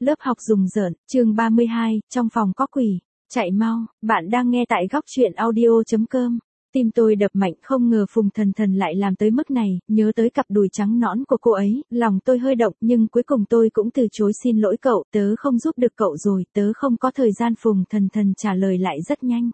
Lớp học rùng rợn, chương 32, trong phòng có quỷ. Chạy mau, bạn đang nghe tại góc truyện audio.com. Tim tôi đập mạnh, không ngờ Phùng Thần Thần lại làm tới mức này, nhớ tới cặp đùi trắng nõn của cô ấy, lòng tôi hơi động, nhưng cuối cùng tôi cũng từ chối. Xin lỗi cậu, tớ không giúp được cậu rồi, tớ không có thời gian. Phùng Thần Thần trả lời lại rất nhanh.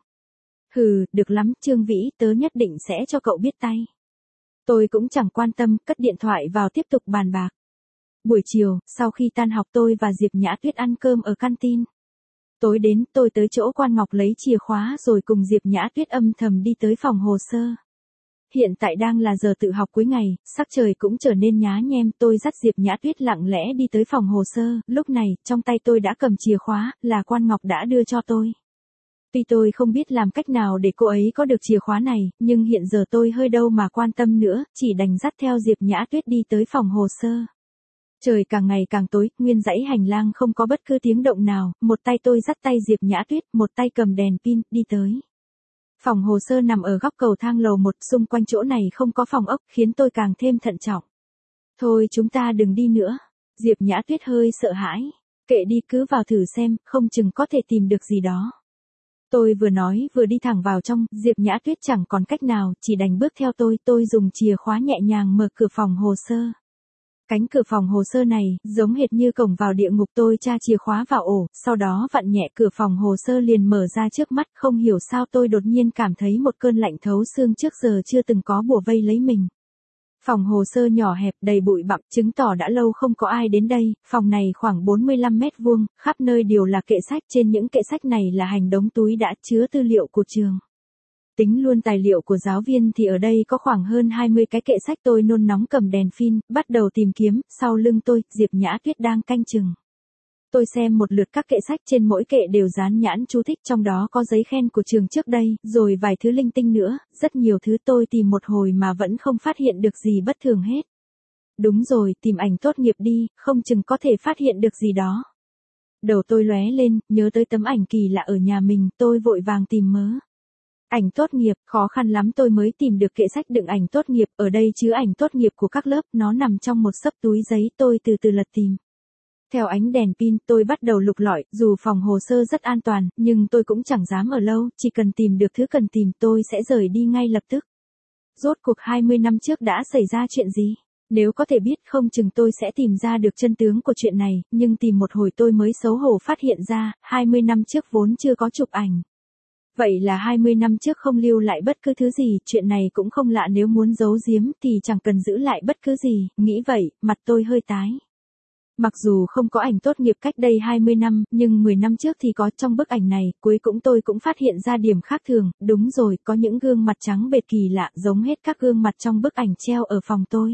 Hừ, được lắm, Trương Vĩ, tớ nhất định sẽ cho cậu biết tay. Tôi cũng chẳng quan tâm, cất điện thoại vào tiếp tục bàn bạc. Buổi chiều, sau khi tan học tôi và Diệp Nhã Tuyết ăn cơm ở canteen. Tối đến, tôi tới chỗ Quan Ngọc lấy chìa khóa rồi cùng Diệp Nhã Tuyết âm thầm đi tới phòng hồ sơ. Hiện tại đang là giờ tự học cuối ngày, sắc trời cũng trở nên nhá nhem. Tôi dắt Diệp Nhã Tuyết lặng lẽ đi tới phòng hồ sơ, lúc này, trong tay tôi đã cầm chìa khóa, là Quan Ngọc đã đưa cho tôi. Tuy tôi không biết làm cách nào để cô ấy có được chìa khóa này, nhưng hiện giờ tôi hơi đâu mà quan tâm nữa, chỉ đành dắt theo Diệp Nhã Tuyết đi tới phòng hồ sơ. Trời càng ngày càng tối, nguyên dãy hành lang không có bất cứ tiếng động nào, một tay tôi dắt tay Diệp Nhã Tuyết, một tay cầm đèn pin, đi tới. Phòng hồ sơ nằm ở góc cầu thang lầu 1, xung quanh chỗ này không có phòng ốc, khiến tôi càng thêm thận trọng. Thôi chúng ta đừng đi nữa. Diệp Nhã Tuyết hơi sợ hãi. Kệ đi, cứ vào thử xem, không chừng có thể tìm được gì đó. Tôi vừa nói vừa đi thẳng vào trong, Diệp Nhã Tuyết chẳng còn cách nào, chỉ đành bước theo tôi dùng chìa khóa nhẹ nhàng mở cửa phòng hồ sơ. Cánh cửa phòng hồ sơ này, giống hệt như cổng vào địa ngục. Tôi tra chìa khóa vào ổ, sau đó vặn nhẹ cửa phòng hồ sơ liền mở ra trước mắt. Không hiểu sao tôi đột nhiên cảm thấy một cơn lạnh thấu xương, trước giờ chưa từng có bùa vây lấy mình. Phòng hồ sơ nhỏ hẹp, đầy bụi bặm, chứng tỏ đã lâu không có ai đến đây. Phòng này khoảng 45 mét vuông, khắp nơi đều là kệ sách. Trên những kệ sách này là hành đống túi đã chứa tư liệu của trường. Tính luôn tài liệu của giáo viên thì ở đây có khoảng hơn 20 cái kệ sách. Tôi nôn nóng cầm đèn pin, bắt đầu tìm kiếm. Sau lưng tôi, Diệp Nhã Tuyết đang canh chừng. Tôi xem một lượt các kệ sách, trên mỗi kệ đều dán nhãn chú thích, trong đó có giấy khen của trường trước đây, rồi vài thứ linh tinh nữa, rất nhiều thứ. Tôi tìm một hồi mà vẫn không phát hiện được gì bất thường hết. Đúng rồi, tìm ảnh tốt nghiệp đi, không chừng có thể phát hiện được gì đó. Đầu tôi lóe lên, nhớ tới tấm ảnh kỳ lạ ở nhà mình, tôi vội vàng tìm mớ. Ảnh tốt nghiệp, khó khăn lắm tôi mới tìm được kệ sách đựng ảnh tốt nghiệp, ở đây chứa ảnh tốt nghiệp của các lớp, nó nằm trong một xấp túi giấy. Tôi từ từ lật tìm. Theo ánh đèn pin, tôi bắt đầu lục lọi, dù phòng hồ sơ rất an toàn, nhưng tôi cũng chẳng dám ở lâu, chỉ cần tìm được thứ cần tìm, tôi sẽ rời đi ngay lập tức. Rốt cuộc 20 năm trước đã xảy ra chuyện gì? Nếu có thể biết, không chừng tôi sẽ tìm ra được chân tướng của chuyện này, nhưng tìm một hồi tôi mới xấu hổ phát hiện ra, 20 năm trước vốn chưa có chụp ảnh. Vậy là 20 năm trước không lưu lại bất cứ thứ gì, chuyện này cũng không lạ, nếu muốn giấu giếm thì chẳng cần giữ lại bất cứ gì, nghĩ vậy, mặt tôi hơi tái. Mặc dù không có ảnh tốt nghiệp cách đây 20 năm, nhưng 10 năm trước thì có. Trong bức ảnh này, tôi cũng phát hiện ra điểm khác thường. Đúng rồi, có những gương mặt trắng bệch kỳ lạ, giống hết các gương mặt trong bức ảnh treo ở phòng tôi.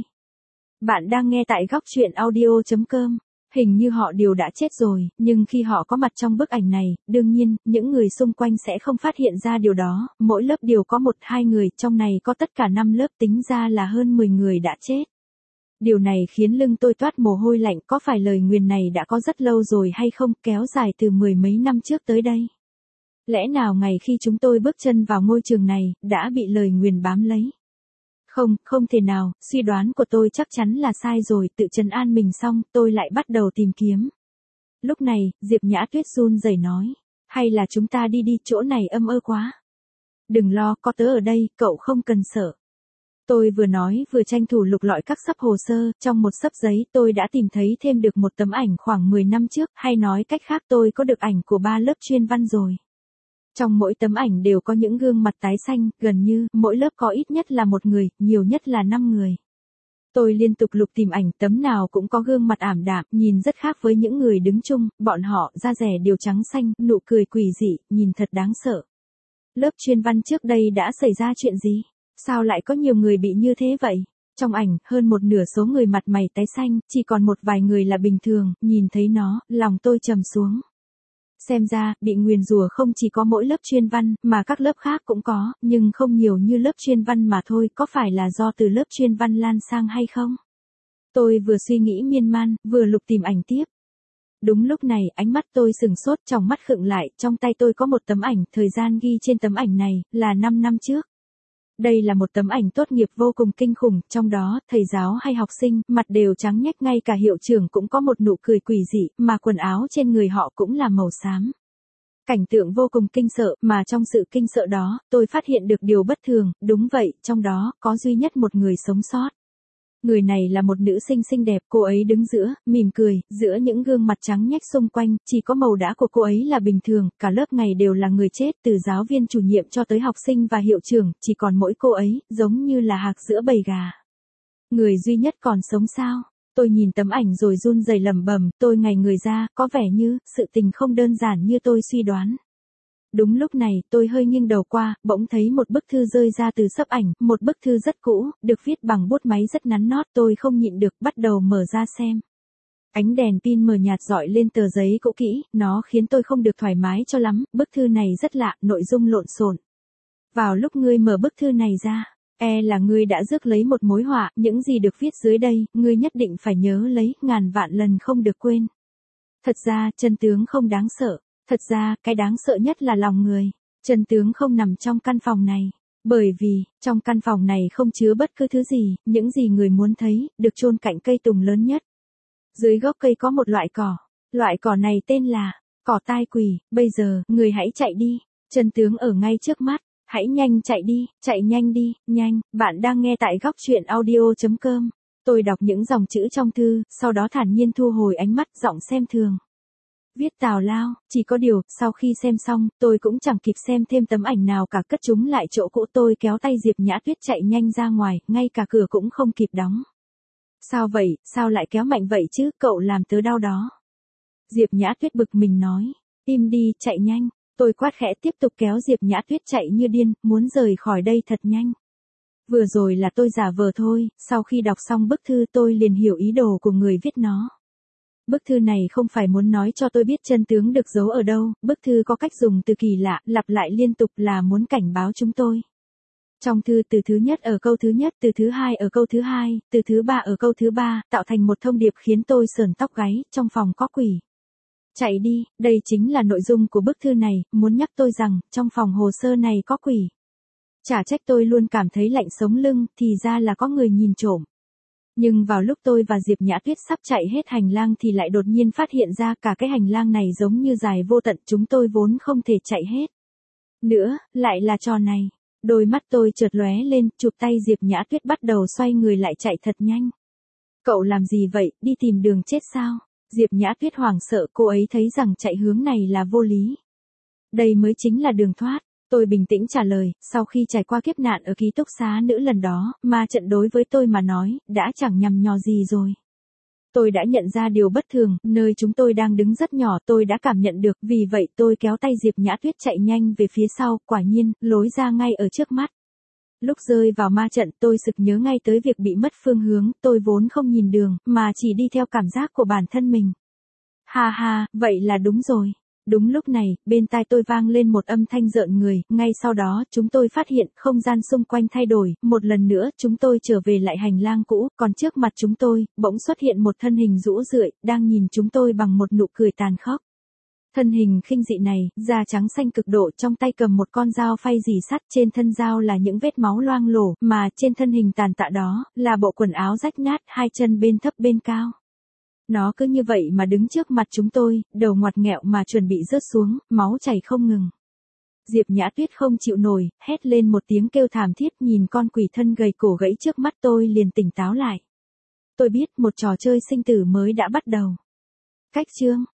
Bạn đang nghe tại góc truyện audio.com. Hình như họ đều đã chết rồi, nhưng khi họ có mặt trong bức ảnh này, đương nhiên, những người xung quanh sẽ không phát hiện ra điều đó. Mỗi lớp đều có 1-2 người, trong này có tất cả 5 lớp, tính ra là hơn 10 người đã chết. Điều này khiến lưng tôi toát mồ hôi lạnh, có phải lời nguyền này đã có rất lâu rồi hay không, kéo dài từ 10 mấy năm trước tới đây? Lẽ nào ngày khi chúng tôi bước chân vào ngôi trường này, đã bị lời nguyền bám lấy? Không thể nào, suy đoán của tôi chắc chắn là sai rồi. Tự trấn an mình xong, tôi lại bắt đầu tìm kiếm. Lúc này, Diệp Nhã Tuyết run rẩy nói, hay là chúng ta đi, chỗ này âm ơ quá. Đừng lo, có tớ ở đây, cậu không cần sợ. Tôi vừa nói vừa tranh thủ lục lọi các xấp hồ sơ, trong một xấp giấy tôi đã tìm thấy thêm được một tấm ảnh khoảng 10 năm trước, hay nói cách khác tôi có được ảnh của 3 lớp chuyên văn rồi. Trong mỗi tấm ảnh đều có những gương mặt tái xanh, gần như, mỗi lớp có ít nhất là 1 người, nhiều nhất là 5 người. Tôi liên tục lục tìm ảnh, tấm nào cũng có gương mặt ảm đạm, nhìn rất khác với những người đứng chung, bọn họ, da rẻ đều trắng xanh, nụ cười quỷ dị, nhìn thật đáng sợ. Lớp chuyên văn trước đây đã xảy ra chuyện gì? Sao lại có nhiều người bị như thế vậy? Trong ảnh, hơn một nửa số người mặt mày tái xanh, chỉ còn một vài người là bình thường. Nhìn thấy nó, lòng tôi trầm xuống. Xem ra, bị nguyền rủa không chỉ có mỗi lớp chuyên văn, mà các lớp khác cũng có, nhưng không nhiều như lớp chuyên văn mà thôi. Có phải là do từ lớp chuyên văn lan sang hay không? Tôi vừa suy nghĩ miên man, vừa lục tìm ảnh tiếp. Đúng lúc này, ánh mắt tôi sừng sốt, tròng mắt khựng lại, trong tay tôi có một tấm ảnh, thời gian ghi trên tấm ảnh này, là 5 năm trước. Đây là một tấm ảnh tốt nghiệp vô cùng kinh khủng, trong đó, thầy giáo hay học sinh, mặt đều trắng nhách, ngay cả hiệu trưởng cũng có một nụ cười quỷ dị, mà quần áo trên người họ cũng là màu xám. Cảnh tượng vô cùng kinh sợ, mà trong sự kinh sợ đó, tôi phát hiện được điều bất thường, đúng vậy, trong đó, có duy nhất một người sống sót. Người này là một nữ sinh xinh đẹp, cô ấy đứng giữa, mỉm cười, giữa những gương mặt trắng nhách xung quanh, chỉ có màu đã của cô ấy là bình thường, cả lớp ngày đều là người chết, từ giáo viên chủ nhiệm cho tới học sinh và hiệu trưởng, chỉ còn mỗi cô ấy, giống như là hạc giữa bầy gà. Người duy nhất còn sống sao? Tôi nhìn tấm ảnh rồi run rẩy lẩm bẩm, tôi ngày người ra, có vẻ như, sự tình không đơn giản như tôi suy đoán. Đúng lúc này, tôi hơi nghiêng đầu qua, bỗng thấy một bức thư rơi ra từ xấp ảnh, một bức thư rất cũ, được viết bằng bút máy rất nắn nót, tôi không nhịn được, bắt đầu mở ra xem. Ánh đèn pin mờ nhạt rọi lên tờ giấy cũ kỹ, nó khiến tôi không được thoải mái cho lắm, bức thư này rất lạ, nội dung lộn xộn. Vào lúc ngươi mở bức thư này ra, là ngươi đã rước lấy một mối họa, những gì được viết dưới đây, ngươi nhất định phải nhớ lấy, ngàn vạn lần không được quên. Thật ra, chân tướng không đáng sợ. Thật ra, cái đáng sợ nhất là lòng người. Chân tướng không nằm trong căn phòng này. Bởi vì, trong căn phòng này không chứa bất cứ thứ gì, những gì người muốn thấy, được chôn cạnh cây tùng lớn nhất. Dưới gốc cây có một loại cỏ. Loại cỏ này tên là, cỏ tai quỷ. Bây giờ, người hãy chạy đi. Chân tướng ở ngay trước mắt. Hãy nhanh chạy đi, nhanh. Bạn đang nghe tại góc truyện audio.com. Tôi đọc những dòng chữ trong thư, sau đó thản nhiên thu hồi ánh mắt, giọng xem thường. Viết tào lao, chỉ có điều, sau khi xem xong, tôi cũng chẳng kịp xem thêm tấm ảnh nào cả, cất chúng lại chỗ cũ, tôi kéo tay Diệp Nhã Tuyết chạy nhanh ra ngoài, ngay cả cửa cũng không kịp đóng. Sao vậy, sao lại kéo mạnh vậy chứ, cậu làm tớ đau đó. Diệp Nhã Tuyết bực mình nói, im đi, chạy nhanh. Tôi quát khẽ tiếp tục kéo Diệp Nhã Tuyết chạy như điên, muốn rời khỏi đây thật nhanh. Vừa rồi là tôi giả vờ thôi, sau khi đọc xong bức thư tôi liền hiểu ý đồ của người viết nó. Bức thư này không phải muốn nói cho tôi biết chân tướng được giấu ở đâu, bức thư có cách dùng từ kỳ lạ, lặp lại liên tục là muốn cảnh báo chúng tôi. Trong thư từ thứ nhất ở câu thứ nhất, từ thứ hai ở câu thứ hai, từ thứ ba ở câu thứ ba, tạo thành một thông điệp khiến tôi sởn tóc gáy, trong phòng có quỷ. Chạy đi, đây chính là nội dung của bức thư này, muốn nhắc tôi rằng, trong phòng hồ sơ này có quỷ. Chả trách tôi luôn cảm thấy lạnh sống lưng, thì ra là có người nhìn trộm. Nhưng vào lúc tôi và Diệp Nhã Tuyết sắp chạy hết hành lang thì lại đột nhiên phát hiện ra cả cái hành lang này giống như dài vô tận, chúng tôi vốn không thể chạy hết. Nữa, lại là trò này. Đôi mắt tôi chợt lóe lên, chụp tay Diệp Nhã Tuyết bắt đầu xoay người lại chạy thật nhanh. Cậu làm gì vậy, đi tìm đường chết sao? Diệp Nhã Tuyết hoảng sợ, cô ấy thấy rằng chạy hướng này là vô lý. Đây mới chính là đường thoát. Tôi bình tĩnh trả lời, sau khi trải qua kiếp nạn ở ký túc xá nữ lần đó, ma trận đối với tôi mà nói, đã chẳng nhằm nhò gì rồi. Tôi đã nhận ra điều bất thường, nơi chúng tôi đang đứng rất nhỏ, tôi đã cảm nhận được, vì vậy tôi kéo tay Diệp Nhã Tuyết chạy nhanh về phía sau, quả nhiên, lối ra ngay ở trước mắt. Lúc rơi vào ma trận, tôi sực nhớ ngay tới việc bị mất phương hướng, tôi vốn không nhìn đường, mà chỉ đi theo cảm giác của bản thân mình. Ha ha, vậy là đúng rồi. Đúng lúc này, bên tai tôi vang lên một âm thanh rợn người, ngay sau đó, chúng tôi phát hiện không gian xung quanh thay đổi, một lần nữa, chúng tôi trở về lại hành lang cũ, còn trước mặt chúng tôi, bỗng xuất hiện một thân hình rũ rượi, đang nhìn chúng tôi bằng một nụ cười tàn khốc. Thân hình khinh dị này, da trắng xanh cực độ, trong tay cầm một con dao phay rỉ sắt, trên thân dao là những vết máu loang lổ, mà trên thân hình tàn tạ đó, là bộ quần áo rách nát, hai chân bên thấp bên cao. Nó cứ như vậy mà đứng trước mặt chúng tôi, đầu ngoặt nghẹo mà chuẩn bị rớt xuống, máu chảy không ngừng. Diệp Nhã Tuyết không chịu nổi, hét lên một tiếng kêu thảm thiết, nhìn con quỷ thân gầy cổ gãy trước mắt tôi liền tỉnh táo lại. Tôi biết một trò chơi sinh tử mới đã bắt đầu. Cách chương